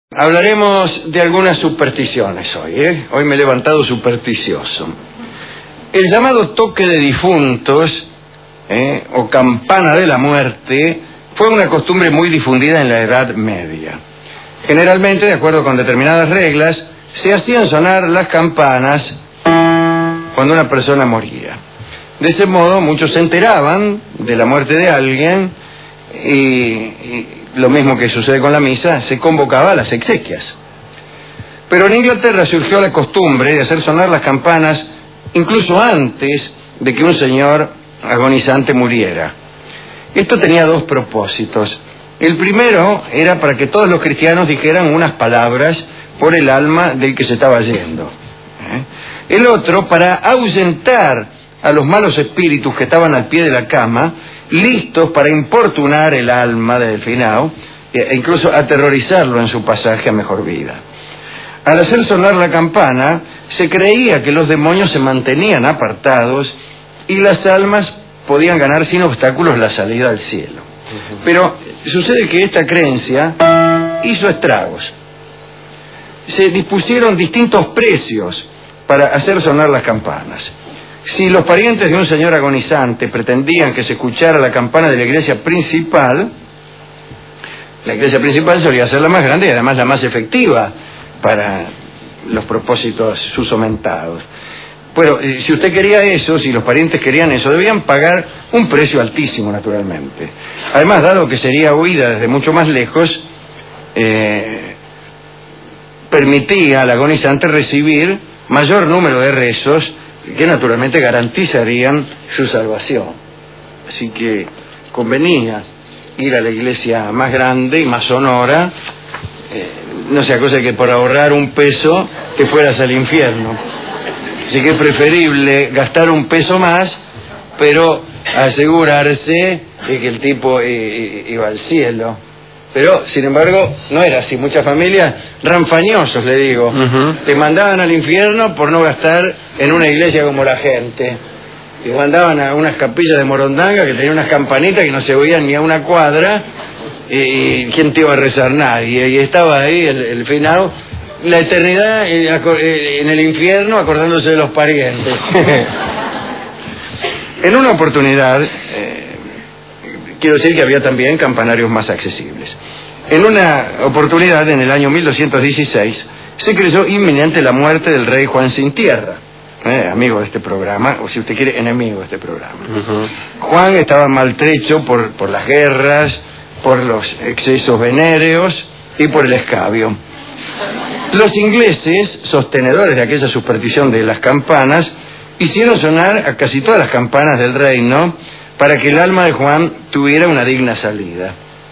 Hablaremos de algunas supersticiones hoy, Hoy me he levantado supersticioso. El llamado toque de difuntos, o campana de la muerte, fue una costumbre muy difundida en la Edad Media. Generalmente, de acuerdo con determinadas reglas, se hacían sonar las campanas cuando una persona moría. De ese modo, muchos se enteraban de la muerte de alguien y lo mismo que sucede con la misa, se convocaba a las exequias. Pero en Inglaterra surgió la costumbre de hacer sonar las campanas incluso antes de que un señor agonizante muriera. Esto tenía dos propósitos. El primero era para que todos los cristianos dijeran unas palabras por el alma del que se estaba yendo. El otro, para ahuyentar a los malos espíritus que estaban al pie de la cama, listos para importunar el alma del finado e incluso aterrorizarlo en su pasaje a mejor vida. Al hacer sonar la campana, se creía que los demonios se mantenían apartados y las almas podían ganar sin obstáculos la salida al cielo. Pero sucede que esta creencia hizo estragos. Se dispusieron distintos precios para hacer sonar las campanas. Si los parientes de un señor agonizante pretendían que se escuchara la campana de la iglesia principal solía ser la más grande y además la más efectiva para los propósitos susomentados. Bueno, si usted quería eso, si los parientes querían eso, debían pagar un precio altísimo, naturalmente. Además, dado que sería oída desde mucho más lejos, permitía al agonizante recibir mayor número de rezos que naturalmente garantizarían su salvación. Así que convenía ir a la iglesia más grande y más sonora, no sea cosa que por ahorrar un peso te fueras al infierno. Así que es preferible gastar un peso más, pero asegurarse de que el tipo iba al cielo. Pero, sin embargo, no era así. Muchas familias, ranfañosos, le digo, te mandaban al infierno por no gastar en una iglesia como la gente. Te mandaban a unas capillas de Morondanga que tenían unas campanitas que no se oían ni a una cuadra, y ¿quién te iba a rezar? Nadie. Y estaba ahí el finado, la eternidad en el infierno, acordándose de los parientes. En una oportunidad, quiero decir que había también campanarios más accesibles. En una oportunidad, en el año 1216, se creyó inminente la muerte del rey Juan Sin Tierra, amigo de este programa, o si usted quiere, enemigo de este programa. Juan estaba maltrecho por las guerras, por los excesos venéreos y por el escabio. Los ingleses, sostenedores de aquella superstición de las campanas, hicieron sonar a casi todas las campanas del reino para que el alma de Juan tuviera una digna salida.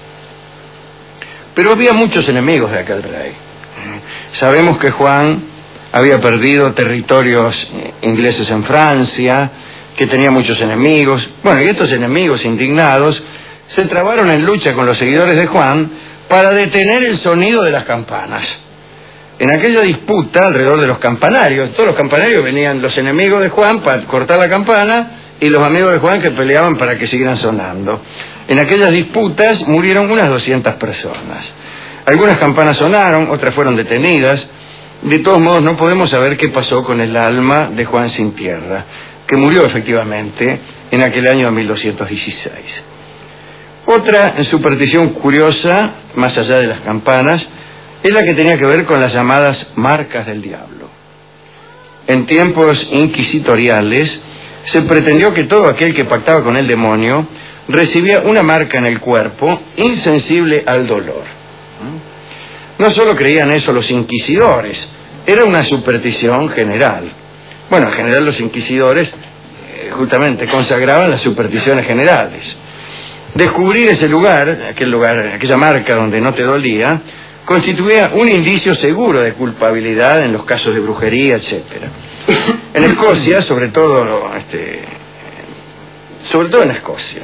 Pero había muchos enemigos de aquel rey. Sabemos que Juan había perdido territorios ingleses en Francia, que tenía muchos enemigos. Bueno, y estos enemigos indignados se trabaron en lucha con los seguidores de Juan para detener el sonido de las campanas. En aquella disputa alrededor de los campanarios, todos los campanarios venían los enemigos de Juan para cortar la campana y los amigos de Juan que peleaban para que siguieran sonando. En aquellas disputas murieron unas 200 personas. Algunas campanas sonaron, otras fueron detenidas. De todos modos, no podemos saber qué pasó con el alma de Juan Sin Tierra, que murió efectivamente en aquel año 1216. Otra superstición curiosa, más allá de las campanas, es la que tenía que ver con las llamadas marcas del diablo. En tiempos inquisitoriales, se pretendió que todo aquel que pactaba con el demonio recibía una marca en el cuerpo insensible al dolor. No solo creían eso los inquisidores, era una superstición general. Bueno, en general los inquisidores justamente consagraban las supersticiones generales. Descubrir ese lugar, aquella marca donde no te dolía, constituía un indicio seguro de culpabilidad en los casos de brujería, etcétera. En Escocia, sobre todo en Escocia,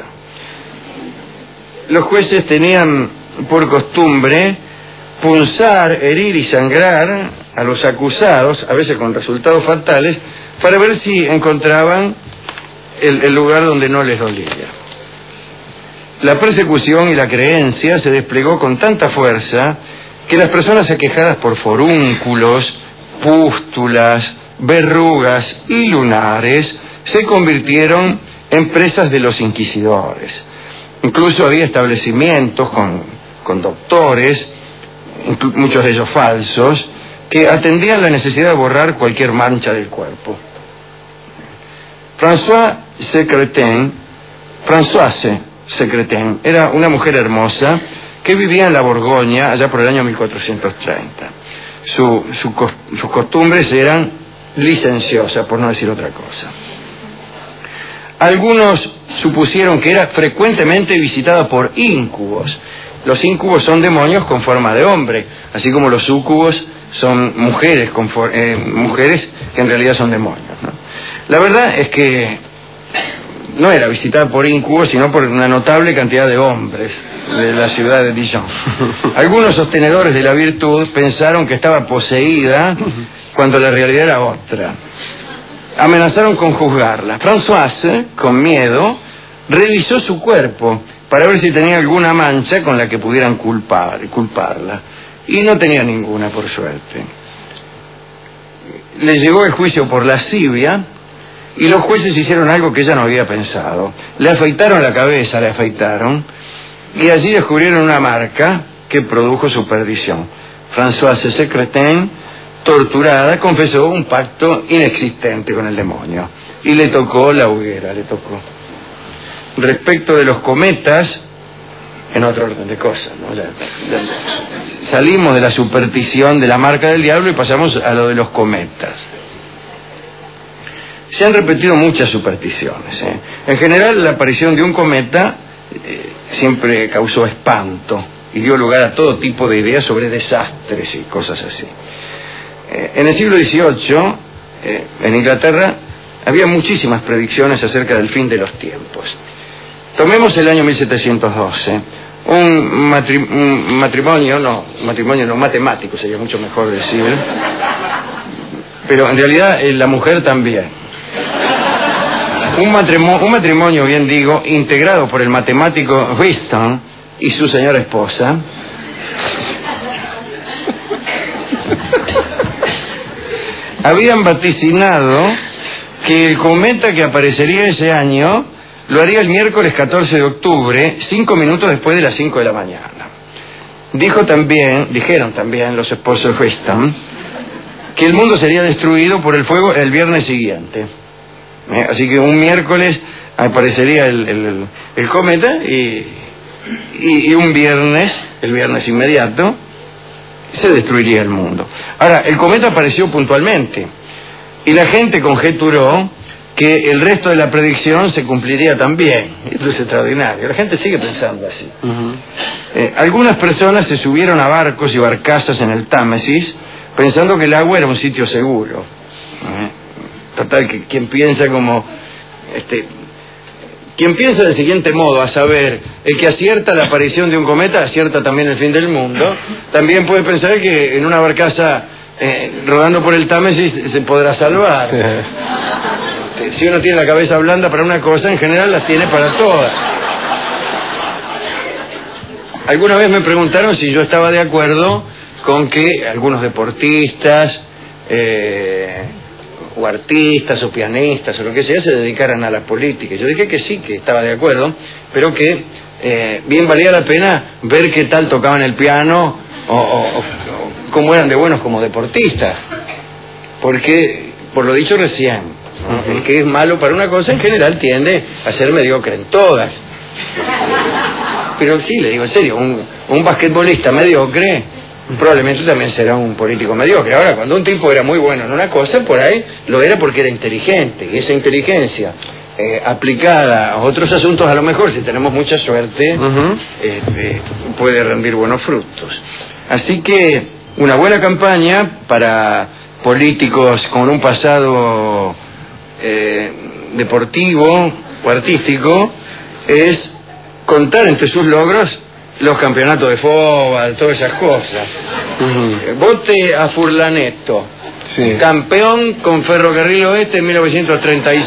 los jueces tenían por costumbre punzar, herir y sangrar a los acusados, a veces con resultados fatales, para ver si encontraban el lugar donde no les dolía. La persecución y la creencia se desplegó con tanta fuerza que las personas aquejadas por forúnculos, pústulas, verrugas y lunares se convirtieron en presas de los inquisidores. Incluso había establecimientos con doctores, muchos de ellos falsos, que atendían la necesidad de borrar cualquier mancha del cuerpo. Françoise Secretin era una mujer hermosa que vivía en la Borgoña allá por el año 1430. Sus costumbres eran licenciosas, por no decir otra cosa. Algunos supusieron que era frecuentemente visitada por íncubos. Los íncubos son demonios con forma de hombre, así como los súcubos son mujeres que en realidad son demonios, ¿no? La verdad es que no era visitada por íncubos, sino por una notable cantidad de hombres de la ciudad de Dijon. Algunos sostenedores de la virtud pensaron que estaba poseída cuando la realidad era otra. Amenazaron con juzgarla. Françoise, con miedo, revisó su cuerpo para ver si tenía alguna mancha con la que pudieran culparla. Y no tenía ninguna, por suerte. Le llegó el juicio por lascivia y los jueces hicieron algo que ella no había pensado. Le afeitaron la cabeza, y allí descubrieron una marca que produjo su perdición. Françoise Secretin, torturada, confesó un pacto inexistente con el demonio y le tocó la hoguera, Respecto de los cometas, en otro orden de cosas, ¿no? Salimos de la superstición de la marca del diablo y pasamos a lo de los cometas. Se han repetido muchas supersticiones, ¿eh? En general, la aparición de un cometa siempre causó espanto y dio lugar a todo tipo de ideas sobre desastres y cosas así. En el siglo XVIII, en Inglaterra, había muchísimas predicciones acerca del fin de los tiempos. Tomemos el año 1712. Un matrimonio matemático, sería mucho mejor decir, pero en realidad la mujer también. Un matrimonio, bien digo, integrado por el matemático Wheatstone y su señora esposa, habían vaticinado que el cometa que aparecería ese año lo haría el miércoles 14 de octubre, 5 minutos después de las 5 de la mañana. Dijeron también los esposos de Wheatstone que el mundo sería destruido por el fuego el viernes siguiente. Así que un miércoles aparecería el cometa y un viernes, el viernes inmediato, se destruiría el mundo. Ahora, el cometa apareció puntualmente y la gente conjeturó que el resto de la predicción se cumpliría también. Esto es extraordinario. La gente sigue pensando así. Algunas personas se subieron a barcos y barcazas en el Támesis pensando que el agua era un sitio seguro. Total, que quien piensa del siguiente modo, a saber, el que acierta la aparición de un cometa, acierta también el fin del mundo, también puede pensar que en una barcaza rodando por el Támesis se podrá salvar. Si uno tiene la cabeza blanda para una cosa, en general las tiene para todas. Alguna vez me preguntaron si yo estaba de acuerdo con que algunos deportistas, o artistas o pianistas o lo que sea se dedicaran a la política. Yo dije que sí, que estaba de acuerdo, pero que bien valía la pena ver qué tal tocaban el piano o cómo eran de buenos como deportistas, porque por lo dicho recién, ¿no? El que es malo para una cosa en general tiende a ser mediocre en todas. Pero sí, le digo en serio, un basquetbolista mediocre probablemente también será un político mediocre. Ahora, cuando un tipo era muy bueno en una cosa, por ahí lo era porque era inteligente, y esa inteligencia aplicada a otros asuntos, a lo mejor, si tenemos mucha suerte, puede rendir buenos frutos. Así que una buena campaña para políticos con un pasado deportivo o artístico es contar entre sus logros los campeonatos de fútbol, todas esas cosas. Vote a Furlaneto, sí, campeón con Ferrocarril Oeste en 1936.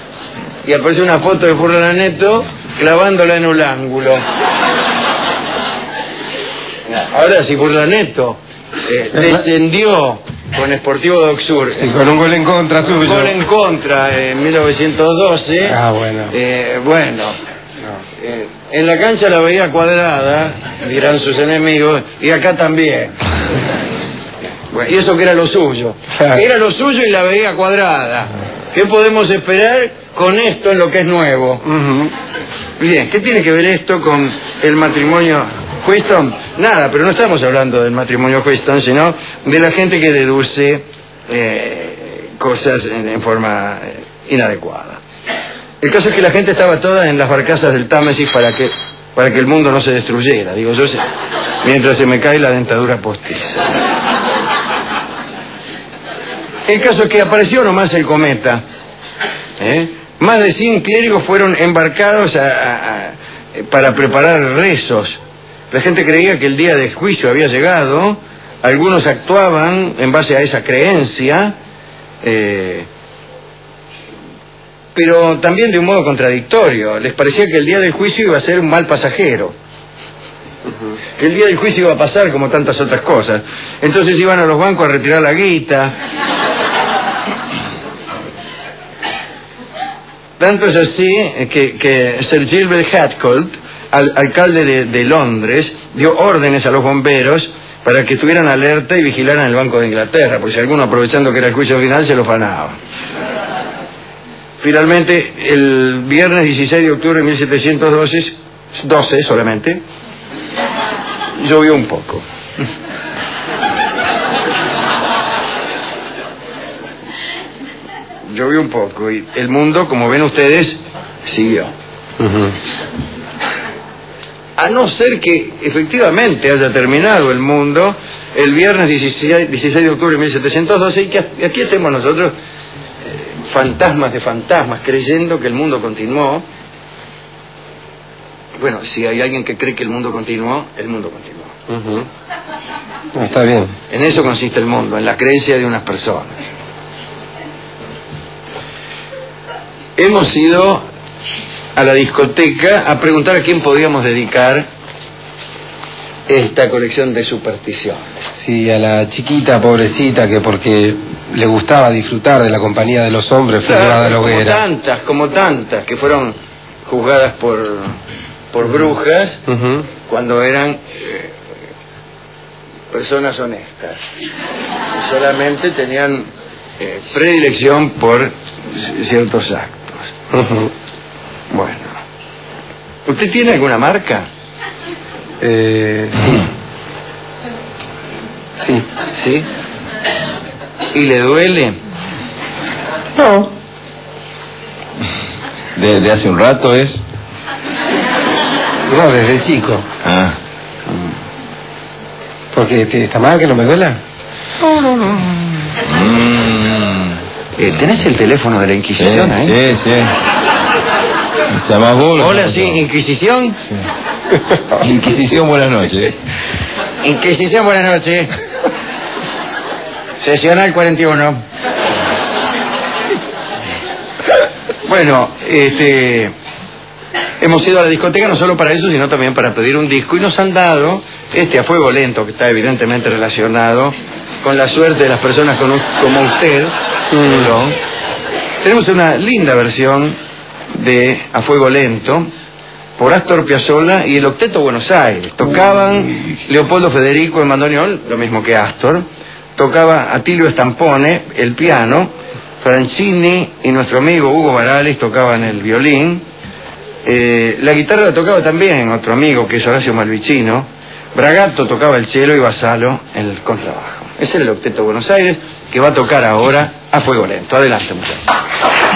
Y aparece una foto de Furlaneto clavándola en un ángulo. Ahora si Burlaneto descendió con Sportivo de Auxerre, con un gol en contra suyo. Un gol en contra en 1912. Bueno. En la cancha la veía cuadrada, dirán sus enemigos, y acá también. Bueno, y eso que era lo suyo. Era lo suyo y la veía cuadrada. ¿Qué podemos esperar con esto en lo que es nuevo? Bien, ¿qué tiene que ver esto con el matrimonio Wheeston? Nada, pero no estamos hablando del matrimonio Wheeston, sino de la gente que deduce cosas en forma inadecuada. El caso es que la gente estaba toda en las barcazas del Támesis para que el mundo no se destruyera, digo yo, mientras se me cae la dentadura postiza. El caso es que apareció nomás el cometa. Más de 100 clérigos fueron embarcados para preparar rezos. La gente creía que el día del juicio había llegado. Algunos actuaban en base a esa creencia, pero también de un modo contradictorio. Les parecía que el día del juicio iba a ser un mal pasajero, que el día del juicio iba a pasar como tantas otras cosas. Entonces iban a los bancos a retirar la guita. Tanto es así que Sir Gilbert Hatcolt, alcalde de Londres, dio órdenes a los bomberos para que estuvieran alerta y vigilaran el Banco de Inglaterra, porque si alguno, aprovechando que era el juicio final, se lo fanaba. Finalmente, el viernes 16 de octubre de 1712 solamente, llovió un poco. Llovió un poco y el mundo, como ven ustedes, siguió. A no ser que efectivamente haya terminado el mundo el viernes 16 de octubre de 1712 y que aquí estemos nosotros, fantasmas de fantasmas, creyendo que el mundo continuó. Bueno, si hay alguien que cree que el mundo continuó, el mundo continuó. No, está bien. En eso consiste el mundo, en la creencia de unas personas. Hemos ido a la discoteca a preguntar a quién podíamos dedicar esta colección de supersticiones. Sí, a la chiquita pobrecita que porque le gustaba disfrutar de la compañía de los hombres fue llevada a la hoguera. Como tantas que fueron juzgadas por brujas cuando eran personas honestas. Y solamente tenían predilección por ciertos actos. Bueno, ¿usted tiene alguna marca? Sí. ¿Y le duele? No. ¿De hace un rato es? No, desde chico. ¿Porque está mal que no me duela? No. ¿Tenés el teléfono de la Inquisición ahí? Sí. ¿Llamás vos? Hola, sí, ¿Inquisición? Sí. Inquisición, buenas noches. Inquisición, buenas noches. Sesional 41. Bueno, hemos ido a la discoteca no solo para eso, sino también para pedir un disco, y nos han dado a fuego lento, que está evidentemente relacionado con la suerte de las personas como usted. Tenemos una linda versión de A Fuego Lento por Astor Piazzolla y el Octeto Buenos Aires. Tocaban Leopoldo Federico en bandoneón, lo mismo que Astor. Tocaba Atilio Stampone el piano, Francini y nuestro amigo Hugo Barales tocaban el violín. La guitarra la tocaba también otro amigo que es Horacio Malvicino. Bragato tocaba el cello y Vassallo el contrabajo. Ese era el Octeto Buenos Aires, que va a tocar ahora A Fuego Lento. Adelante, muchachos.